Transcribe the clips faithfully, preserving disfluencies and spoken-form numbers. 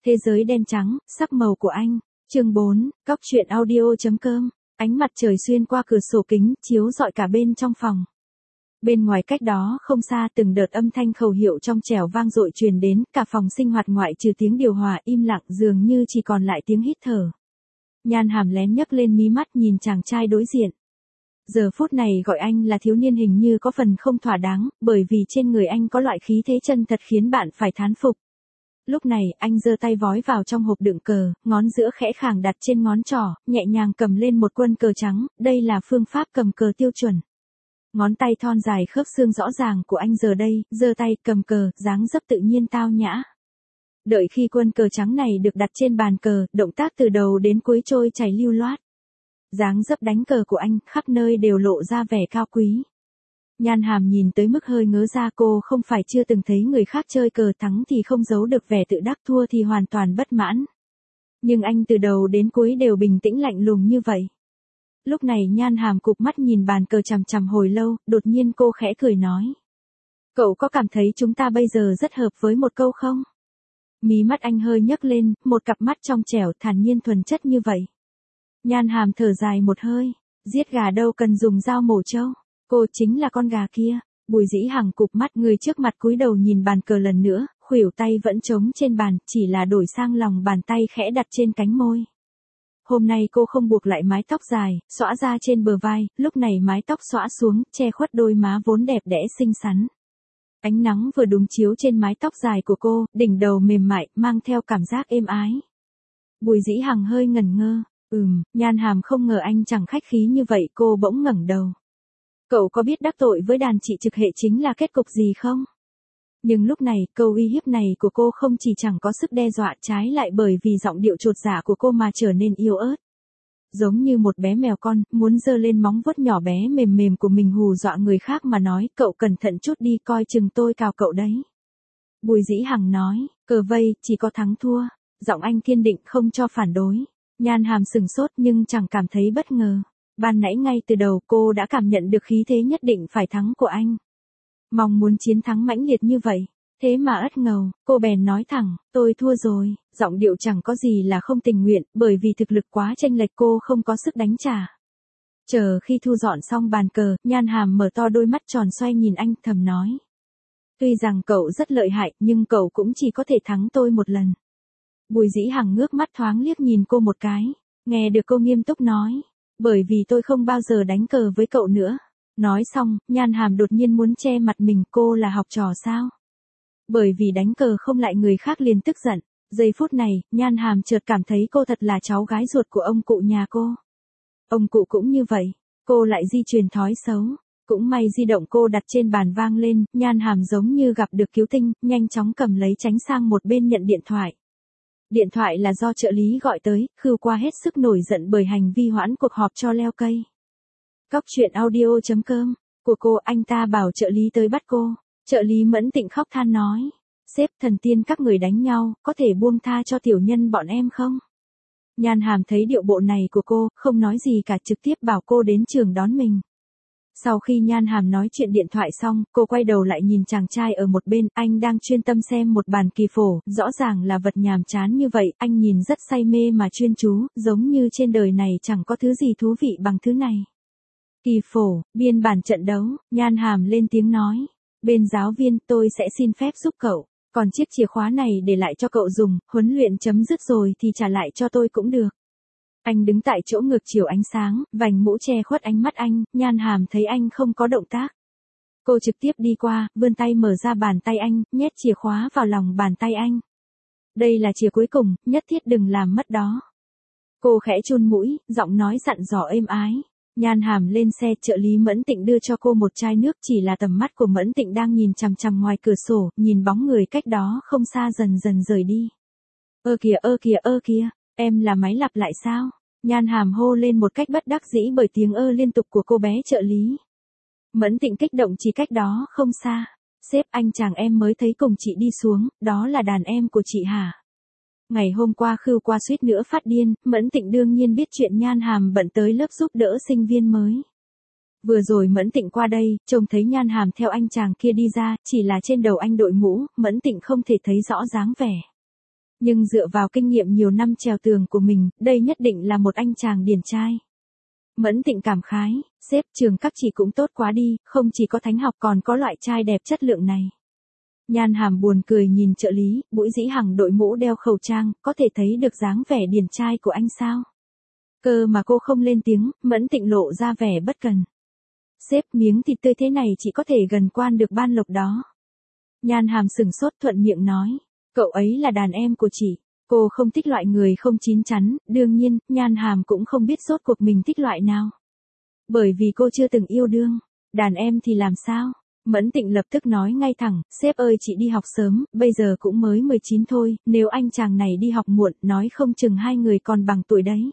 Thế giới đen trắng, sắc màu của anh. Chương bốn, Cóc truyện audio.com. Ánh mặt trời xuyên qua cửa sổ kính, chiếu rọi cả bên trong phòng. Bên ngoài cách đó không xa, từng đợt âm thanh khẩu hiệu trong trẻo vang dội truyền đến, cả phòng sinh hoạt ngoại trừ tiếng điều hòa im lặng dường như chỉ còn lại tiếng hít thở. Nhan Hàm lén nhấc lên mí mắt nhìn chàng trai đối diện. Giờ phút này gọi anh là thiếu niên hình như có phần không thỏa đáng, bởi vì trên người anh có loại khí thế chân thật khiến bạn phải thán phục. Lúc này, anh giơ tay vói vào trong hộp đựng cờ, ngón giữa khẽ khàng đặt trên ngón trỏ, nhẹ nhàng cầm lên một quân cờ trắng, đây là phương pháp cầm cờ tiêu chuẩn. Ngón tay thon dài khớp xương rõ ràng của anh giờ đây, giơ tay cầm cờ, dáng dấp tự nhiên tao nhã. Đợi khi quân cờ trắng này được đặt trên bàn cờ, động tác từ đầu đến cuối trôi chảy lưu loát. Dáng dấp đánh cờ của anh, khắp nơi đều lộ ra vẻ cao quý. Nhan Hàm nhìn tới mức hơi ngớ ra, cô không phải chưa từng thấy người khác chơi cờ thắng thì không giấu được vẻ tự đắc, thua thì hoàn toàn bất mãn. Nhưng anh từ đầu đến cuối đều bình tĩnh lạnh lùng như vậy. Lúc này Nhan Hàm cụp mắt nhìn bàn cờ chằm chằm hồi lâu, đột nhiên cô khẽ cười nói. Cậu có cảm thấy chúng ta bây giờ rất hợp với một câu không? Mí mắt anh hơi nhấc lên, một cặp mắt trong trẻo thản nhiên thuần chất như vậy. Nhan Hàm thở dài một hơi, giết gà đâu cần dùng dao mổ trâu. Cô chính là con gà kia. Bùi Dĩ Hằng cụp mắt, người trước mặt cúi đầu nhìn bàn cờ lần nữa, khuỷu tay vẫn trống trên bàn, chỉ là đổi sang lòng bàn tay khẽ đặt trên cánh môi. Hôm nay cô không buộc lại mái tóc dài, xõa ra trên bờ vai, lúc này mái tóc xõa xuống, che khuất đôi má vốn đẹp đẽ xinh xắn. Ánh nắng vừa đúng chiếu trên mái tóc dài của cô, đỉnh đầu mềm mại, mang theo cảm giác êm ái. Bùi Dĩ Hằng hơi ngẩn ngơ, ừm, Nhan Hàm không ngờ anh chẳng khách khí như vậy, cô bỗng ngẩng đầu. Cậu có biết đắc tội với đàn chị trực hệ chính là kết cục gì không? Nhưng lúc này, câu uy hiếp này của cô không chỉ chẳng có sức đe dọa, trái lại bởi vì giọng điệu chột dạ của cô mà trở nên yếu ớt. Giống như một bé mèo con, muốn giơ lên móng vuốt nhỏ bé mềm mềm của mình hù dọa người khác mà nói, cậu cẩn thận chút đi, coi chừng tôi cào cậu đấy. Bùi Dĩ Hằng nói, cờ vây, chỉ có thắng thua. Giọng anh kiên định không cho phản đối. Nhan Hàm sừng sốt nhưng chẳng cảm thấy bất ngờ. Ban nãy ngay từ đầu cô đã cảm nhận được khí thế nhất định phải thắng của anh. Mong muốn chiến thắng mãnh liệt như vậy. Thế mà ất ngầu, cô bèn nói thẳng, tôi thua rồi. Giọng điệu chẳng có gì là không tình nguyện, bởi vì thực lực quá chênh lệch cô không có sức đánh trả. Chờ khi thu dọn xong bàn cờ, Nhan Hàm mở to đôi mắt tròn xoay nhìn anh, thầm nói. Tuy rằng cậu rất lợi hại, nhưng cậu cũng chỉ có thể thắng tôi một lần. Bùi Dĩ Hằng ngước mắt thoáng liếc nhìn cô một cái. Nghe được cô nghiêm túc nói. Bởi vì tôi không bao giờ đánh cờ với cậu nữa. Nói xong, Nhan Hàm đột nhiên muốn che mặt mình, cô là học trò sao? Bởi vì đánh cờ không lại người khác liền tức giận. Giây phút này, Nhan Hàm chợt cảm thấy cô thật là cháu gái ruột của ông cụ nhà cô. Ông cụ cũng như vậy, cô lại di truyền thói xấu. Cũng may di động cô đặt trên bàn vang lên, Nhan Hàm giống như gặp được cứu tinh, nhanh chóng cầm lấy tránh sang một bên nhận điện thoại. Điện thoại là do trợ lý gọi tới, Khưu Qua hết sức nổi giận bởi hành vi hoãn cuộc họp cho leo cây. Cóc truyện audio.com, của cô, anh ta bảo trợ lý tới bắt cô. Trợ lý Mẫn Tịnh khóc than nói, sếp, thần tiên các người đánh nhau, có thể buông tha cho tiểu nhân bọn em không? Nhan Hàm thấy điệu bộ này của cô, không nói gì cả, trực tiếp bảo cô đến trường đón mình. Sau khi Nhan Hàm nói chuyện điện thoại xong, cô quay đầu lại nhìn chàng trai ở một bên, anh đang chuyên tâm xem một bàn kỳ phổ, rõ ràng là vật nhàm chán như vậy, anh nhìn rất say mê mà chuyên chú, giống như trên đời này chẳng có thứ gì thú vị bằng thứ này. Kỳ phổ, biên bản trận đấu, Nhan Hàm lên tiếng nói, bên giáo viên, tôi sẽ xin phép giúp cậu, còn chiếc chìa khóa này để lại cho cậu dùng, huấn luyện chấm dứt rồi thì trả lại cho tôi cũng được. Anh đứng tại chỗ ngược chiều ánh sáng, vành mũ che khuất ánh mắt anh, Nhan Hàm thấy anh không có động tác. Cô trực tiếp đi qua, vươn tay mở ra bàn tay anh, nhét chìa khóa vào lòng bàn tay anh. Đây là chìa cuối cùng, nhất thiết đừng làm mất đó. Cô khẽ chun mũi, giọng nói dặn dò êm ái. Nhan Hàm lên xe, trợ lý Mẫn Tịnh đưa cho cô một chai nước, chỉ là tầm mắt của Mẫn Tịnh đang nhìn chằm chằm ngoài cửa sổ, nhìn bóng người cách đó không xa dần dần rời đi. Ơ kìa ơ kìa ơ kìa, em là máy lặp lại sao? Nhan Hàm hô lên một cách bất đắc dĩ bởi tiếng ơ liên tục của cô bé trợ lý. Mẫn Tịnh kích động chỉ cách đó không xa. Sếp, anh chàng em mới thấy cùng chị đi xuống, đó là đàn em của chị hả? Ngày hôm qua Khưu Qua suýt nữa phát điên, Mẫn Tịnh đương nhiên biết chuyện Nhan Hàm bận tới lớp giúp đỡ sinh viên mới. Vừa rồi Mẫn Tịnh qua đây, trông thấy Nhan Hàm theo anh chàng kia đi ra, chỉ là trên đầu anh đội mũ, Mẫn Tịnh không thể thấy rõ dáng vẻ. Nhưng dựa vào kinh nghiệm nhiều năm trèo tường của mình, đây nhất định là một anh chàng điển trai. Mẫn Tịnh cảm khái, sếp trường các chị cũng tốt quá đi, không chỉ có thánh học còn có loại trai đẹp chất lượng này. Nhan Hàm buồn cười nhìn trợ lý, Bùi Dĩ Hằng đội mũ đeo khẩu trang, có thể thấy được dáng vẻ điển trai của anh sao? Cơ mà cô không lên tiếng, Mẫn Tịnh lộ ra vẻ bất cần. Sếp miếng thịt tươi thế này chỉ có thể gần quan được ban lộc đó. Nhan Hàm sừng sốt thuận miệng nói, cậu ấy là đàn em của chị. Cô không thích loại người không chín chắn, đương nhiên, Nhan Hàm cũng không biết rốt cuộc mình thích loại nào. Bởi vì cô chưa từng yêu đương, đàn em thì làm sao? Mẫn Tịnh lập tức nói ngay thẳng, sếp ơi chị đi học sớm, bây giờ cũng mới mười chín thôi, nếu anh chàng này đi học muộn, nói không chừng hai người còn bằng tuổi đấy.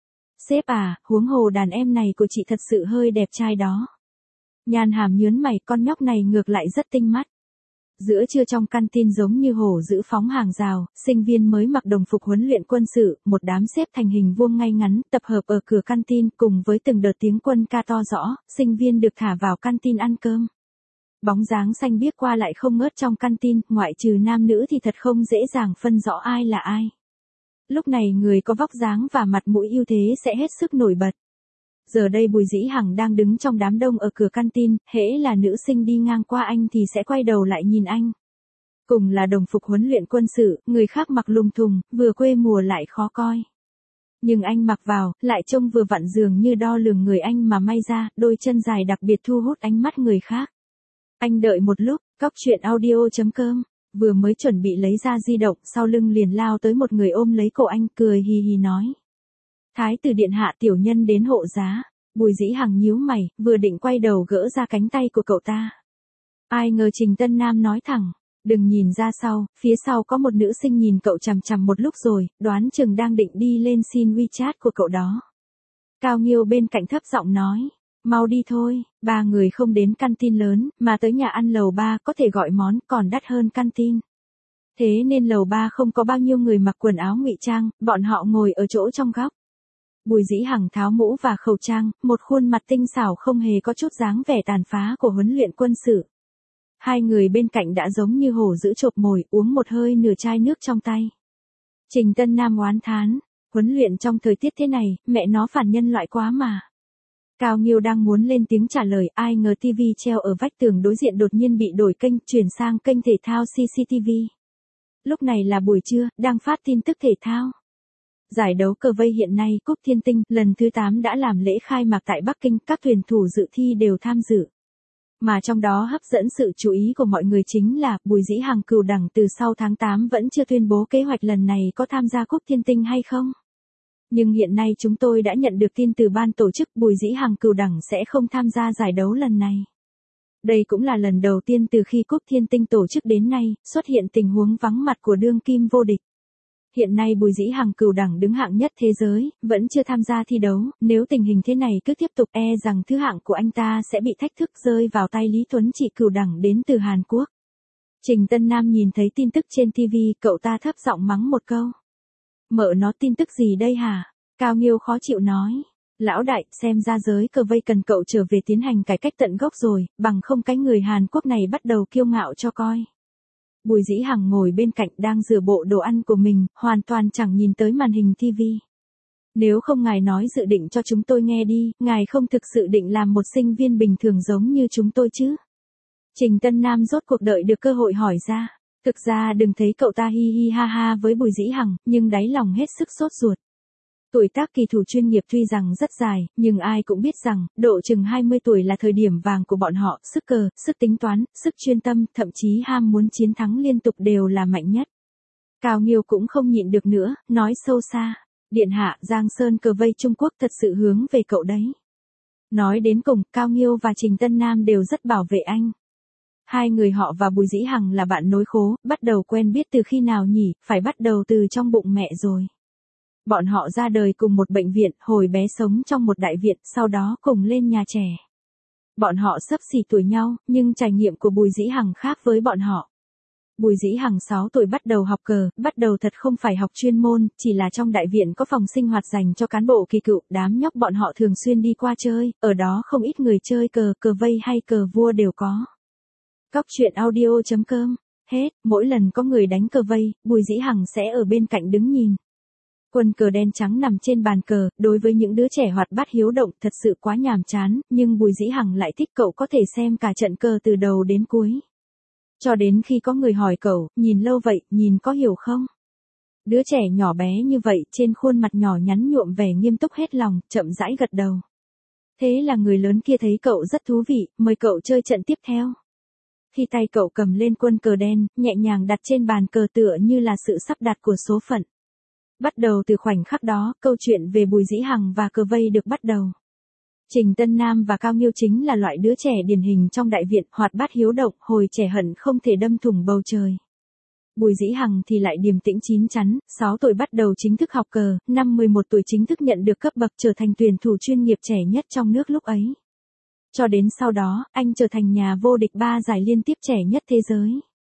Sếp à, huống hồ đàn em này của chị thật sự hơi đẹp trai đó. Nhan Hàm nhớn mày, con nhóc này ngược lại rất tinh mắt. Giữa trưa trong căn tin giống như hổ giữ phóng hàng rào, sinh viên mới mặc đồng phục huấn luyện quân sự, một đám xếp thành hình vuông ngay ngắn, tập hợp ở cửa căn tin, cùng với từng đợt tiếng quân ca to rõ, sinh viên được thả vào căn tin ăn cơm. Bóng dáng xanh biếc qua lại không ngớt trong căn tin, ngoại trừ nam nữ thì thật không dễ dàng phân rõ ai là ai. Lúc này người có vóc dáng và mặt mũi ưu thế sẽ hết sức nổi bật. Giờ đây Bùi Dĩ Hằng đang đứng trong đám đông ở cửa căn tin, hễ là nữ sinh đi ngang qua anh thì sẽ quay đầu lại nhìn anh. Cùng là đồng phục huấn luyện quân sự, người khác mặc lùng thùng, vừa quê mùa lại khó coi. Nhưng anh mặc vào, lại trông vừa vặn dường như đo lường người anh mà may ra, đôi chân dài đặc biệt thu hút ánh mắt người khác. Anh đợi một lúc, cóc truyện audio chấm com, vừa mới chuẩn bị lấy ra di động, sau lưng liền lao tới một người ôm lấy cổ anh, cười hì hì nói. Thái tử điện hạ tiểu nhân đến hộ giá. Bùi Dĩ Hằng nhíu mày, vừa định quay đầu gỡ ra cánh tay của cậu ta. Ai ngờ Trình Tân Nam nói thẳng, đừng nhìn ra sau, phía sau có một nữ sinh nhìn cậu chằm chằm một lúc rồi, đoán chừng đang định đi lên xin WeChat của cậu đó. Cao Nghiêu bên cạnh thấp giọng nói, mau đi thôi, ba người không đến căn tin lớn, mà tới nhà ăn lầu ba có thể gọi món còn đắt hơn căn tin. Thế nên lầu ba không có bao nhiêu người mặc quần áo ngụy trang, bọn họ ngồi ở chỗ trong góc. Bùi Dĩ Hằng tháo mũ và khẩu trang, một khuôn mặt tinh xảo không hề có chút dáng vẻ tàn phá của huấn luyện quân sự. Hai người bên cạnh đã giống như hổ giữ chộp mồi, uống một hơi nửa chai nước trong tay. Trình Tân Nam oán thán, huấn luyện trong thời tiết thế này, mẹ nó phản nhân loại quá mà. Cao Nghiêu đang muốn lên tiếng trả lời, ai ngờ tivi treo ở vách tường đối diện đột nhiên bị đổi kênh, chuyển sang kênh thể thao xê xê tê vê. Lúc này là buổi trưa, đang phát tin tức thể thao. Giải đấu cờ vây hiện nay Cúp Thiên Tinh lần thứ tám đã làm lễ khai mạc tại Bắc Kinh, các thuyền thủ dự thi đều tham dự. Mà trong đó hấp dẫn sự chú ý của mọi người chính là Bùi Dĩ Hằng cửu đẳng từ sau tháng tám vẫn chưa tuyên bố kế hoạch lần này có tham gia Cúp Thiên Tinh hay không. Nhưng hiện nay chúng tôi đã nhận được tin từ ban tổ chức Bùi Dĩ Hằng cửu đẳng sẽ không tham gia giải đấu lần này. Đây cũng là lần đầu tiên từ khi Cúp Thiên Tinh tổ chức đến nay, xuất hiện tình huống vắng mặt của đương kim vô địch. Hiện nay Bùi Dĩ Hằng cửu đẳng đứng hạng nhất thế giới, vẫn chưa tham gia thi đấu, nếu tình hình thế này cứ tiếp tục e rằng thứ hạng của anh ta sẽ bị thách thức rơi vào tay Lý Tuấn Trị cửu đẳng đến từ Hàn Quốc. Trình Tân Nam nhìn thấy tin tức trên ti vi, cậu ta thấp giọng mắng một câu. Mợ nó tin tức gì đây hả? Cao Nghiêu khó chịu nói. Lão đại, xem ra giới cờ vây cần cậu trở về tiến hành cải cách tận gốc rồi, bằng không cái người Hàn Quốc này bắt đầu kiêu ngạo cho coi. Bùi Dĩ Hằng ngồi bên cạnh đang rửa bộ đồ ăn của mình, hoàn toàn chẳng nhìn tới màn hình ti vi. Nếu không ngài nói dự định cho chúng tôi nghe đi, ngài không thực sự định làm một sinh viên bình thường giống như chúng tôi chứ? Trình Tân Nam rốt cuộc đợi được cơ hội hỏi ra. Thực ra đừng thấy cậu ta hi hi ha ha với Bùi Dĩ Hằng, nhưng đáy lòng hết sức sốt ruột. Tuổi tác kỳ thủ chuyên nghiệp tuy rằng rất dài, nhưng ai cũng biết rằng, độ chừng hai mươi tuổi là thời điểm vàng của bọn họ, sức cờ, sức tính toán, sức chuyên tâm, thậm chí ham muốn chiến thắng liên tục đều là mạnh nhất. Cao Nghiêu cũng không nhịn được nữa, nói sâu xa. Điện hạ, Giang Sơn cờ vây Trung Quốc thật sự hướng về cậu đấy. Nói đến cùng, Cao Nghiêu và Trình Tân Nam đều rất bảo vệ anh. Hai người họ và Bùi Dĩ Hằng là bạn nối khố, bắt đầu quen biết từ khi nào nhỉ, phải bắt đầu từ trong bụng mẹ rồi. Bọn họ ra đời cùng một bệnh viện, hồi bé sống trong một đại viện, sau đó cùng lên nhà trẻ. Bọn họ xấp xỉ tuổi nhau, nhưng trải nghiệm của Bùi Dĩ Hằng khác với bọn họ. Bùi Dĩ Hằng sáu tuổi bắt đầu học cờ, bắt đầu thật không phải học chuyên môn, chỉ là trong đại viện có phòng sinh hoạt dành cho cán bộ kỳ cựu, đám nhóc bọn họ thường xuyên đi qua chơi, ở đó không ít người chơi cờ, cờ vây hay cờ vua đều có. Cóc truyện audio chấm com Hết, mỗi lần có người đánh cờ vây, Bùi Dĩ Hằng sẽ ở bên cạnh đứng nhìn. Quân cờ đen trắng nằm trên bàn cờ, đối với những đứa trẻ hoạt bát hiếu động thật sự quá nhàm chán, nhưng Bùi Dĩ Hằng lại thích cậu có thể xem cả trận cờ từ đầu đến cuối. Cho đến khi có người hỏi cậu, nhìn lâu vậy, nhìn có hiểu không? Đứa trẻ nhỏ bé như vậy, trên khuôn mặt nhỏ nhắn nhuộm vẻ nghiêm túc hết lòng, chậm rãi gật đầu. Thế là người lớn kia thấy cậu rất thú vị, mời cậu chơi trận tiếp theo. Khi tay cậu cầm lên quân cờ đen, nhẹ nhàng đặt trên bàn cờ tựa như là sự sắp đặt của số phận. Bắt đầu từ khoảnh khắc đó, câu chuyện về Bùi Dĩ Hằng và cờ vây được bắt đầu. Trình Tân Nam và Cao Nghiêu chính là loại đứa trẻ điển hình trong đại viện, hoạt bát hiếu động, hồi trẻ hận không thể đâm thủng bầu trời. Bùi Dĩ Hằng thì lại điềm tĩnh chín chắn, sáu tuổi bắt đầu chính thức học cờ, năm mười một tuổi chính thức nhận được cấp bậc trở thành tuyển thủ chuyên nghiệp trẻ nhất trong nước lúc ấy. Cho đến sau đó, anh trở thành nhà vô địch ba giải liên tiếp trẻ nhất thế giới.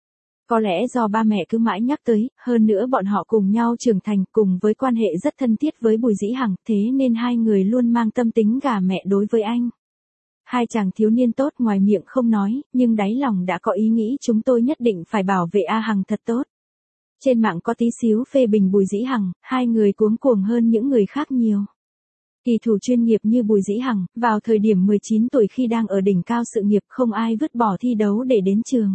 Có lẽ do ba mẹ cứ mãi nhắc tới, hơn nữa bọn họ cùng nhau trưởng thành cùng với quan hệ rất thân thiết với Bùi Dĩ Hằng, thế nên hai người luôn mang tâm tính gà mẹ đối với anh. Hai chàng thiếu niên tốt ngoài miệng không nói, nhưng đáy lòng đã có ý nghĩ chúng tôi nhất định phải bảo vệ A Hằng thật tốt. Trên mạng có tí xíu phê bình Bùi Dĩ Hằng, hai người cuống cuồng hơn những người khác nhiều. Kỳ thủ chuyên nghiệp như Bùi Dĩ Hằng, vào thời điểm mười chín tuổi khi đang ở đỉnh cao sự nghiệp không ai vứt bỏ thi đấu để đến trường.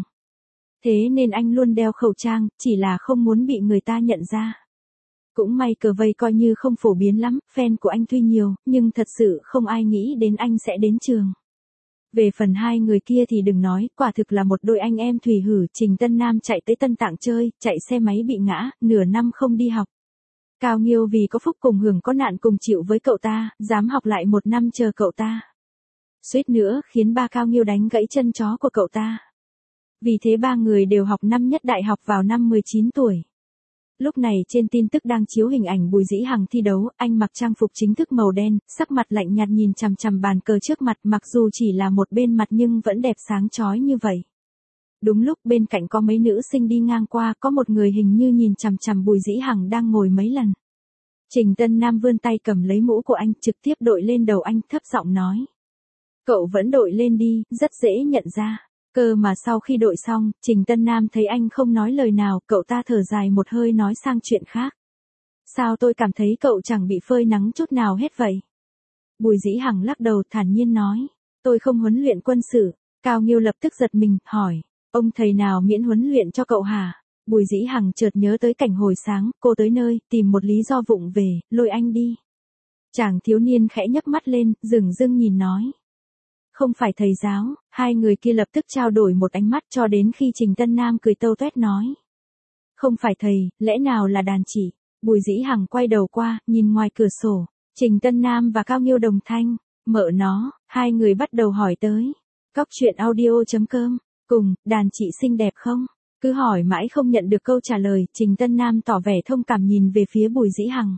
Thế nên anh luôn đeo khẩu trang, chỉ là không muốn bị người ta nhận ra. Cũng may cờ vây coi như không phổ biến lắm, fan của anh tuy nhiều, nhưng thật sự không ai nghĩ đến anh sẽ đến trường. Về phần hai người kia thì đừng nói, quả thực là một đôi anh em thủy hử. Trình Tân Nam chạy tới Tân Tạng chơi, chạy xe máy bị ngã, nửa năm không đi học. Cao Nghiêu vì có phúc cùng hưởng có nạn cùng chịu với cậu ta, dám học lại một năm chờ cậu ta. Suýt nữa khiến ba Cao Nghiêu đánh gãy chân chó của cậu ta. Vì thế ba người đều học năm nhất đại học vào năm mười chín tuổi. Lúc này trên tin tức đang chiếu hình ảnh Bùi Dĩ Hằng thi đấu, anh mặc trang phục chính thức màu đen, sắc mặt lạnh nhạt nhìn chằm chằm bàn cờ trước mặt, mặc dù chỉ là một bên mặt nhưng vẫn đẹp sáng chói như vậy. Đúng lúc bên cạnh có mấy nữ sinh đi ngang qua, có một người hình như nhìn chằm chằm Bùi Dĩ Hằng đang ngồi mấy lần. Trình Tân Nam vươn tay cầm lấy mũ của anh, trực tiếp đội lên đầu anh, thấp giọng nói. Cậu vẫn đội lên đi, rất dễ nhận ra. Cơ mà sau khi đội xong, Trình Tân Nam thấy anh không nói lời nào, cậu ta thở dài một hơi nói sang chuyện khác. Sao tôi cảm thấy cậu chẳng bị phơi nắng chút nào hết vậy? Bùi Dĩ Hằng lắc đầu thản nhiên nói. Tôi không huấn luyện quân sự. Cao Nghiêu lập tức giật mình, hỏi. Ông thầy nào miễn huấn luyện cho cậu hả? Bùi Dĩ Hằng chợt nhớ tới cảnh hồi sáng, cô tới nơi, tìm một lý do vụng về, lôi anh đi. Chàng thiếu niên khẽ nhấc mắt lên, dửng dưng nhìn nói. Không phải thầy giáo, hai người kia lập tức trao đổi một ánh mắt cho đến khi Trình Tân Nam cười tâu tuét nói. Không phải thầy, lẽ nào là đàn chị? Bùi Dĩ Hằng quay đầu qua, nhìn ngoài cửa sổ, Trình Tân Nam và Cao Nghiêu đồng thanh, mợ nó, hai người bắt đầu hỏi tới. Cóc truyện audio chấm com, cùng, đàn chị xinh đẹp không? Cứ hỏi mãi không nhận được câu trả lời, Trình Tân Nam tỏ vẻ thông cảm nhìn về phía Bùi Dĩ Hằng.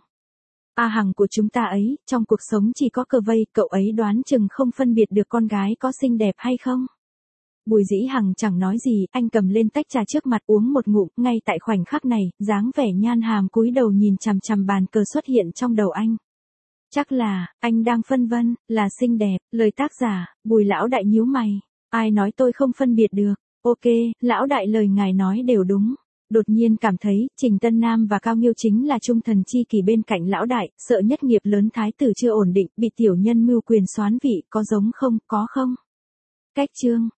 A Hằng của chúng ta ấy, trong cuộc sống chỉ có cờ vây, cậu ấy đoán chừng không phân biệt được con gái có xinh đẹp hay không. Bùi Dĩ Hằng chẳng nói gì, anh cầm lên tách trà trước mặt uống một ngụm, ngay tại khoảnh khắc này, dáng vẻ nhan hàm cúi đầu nhìn chằm chằm bàn cờ xuất hiện trong đầu anh. Chắc là, anh đang phân vân, là xinh đẹp, lời tác giả, Bùi lão đại nhíu mày, ai nói tôi không phân biệt được, ok, lão đại lời ngài nói đều đúng. Đột nhiên cảm thấy, Trình Tân Nam và Cao Nghiêu chính là trung thần chi kỷ bên cạnh lão đại, sợ nhất nghiệp lớn thái tử chưa ổn định, bị tiểu nhân mưu quyền soán vị, có giống không, có không? Cách chương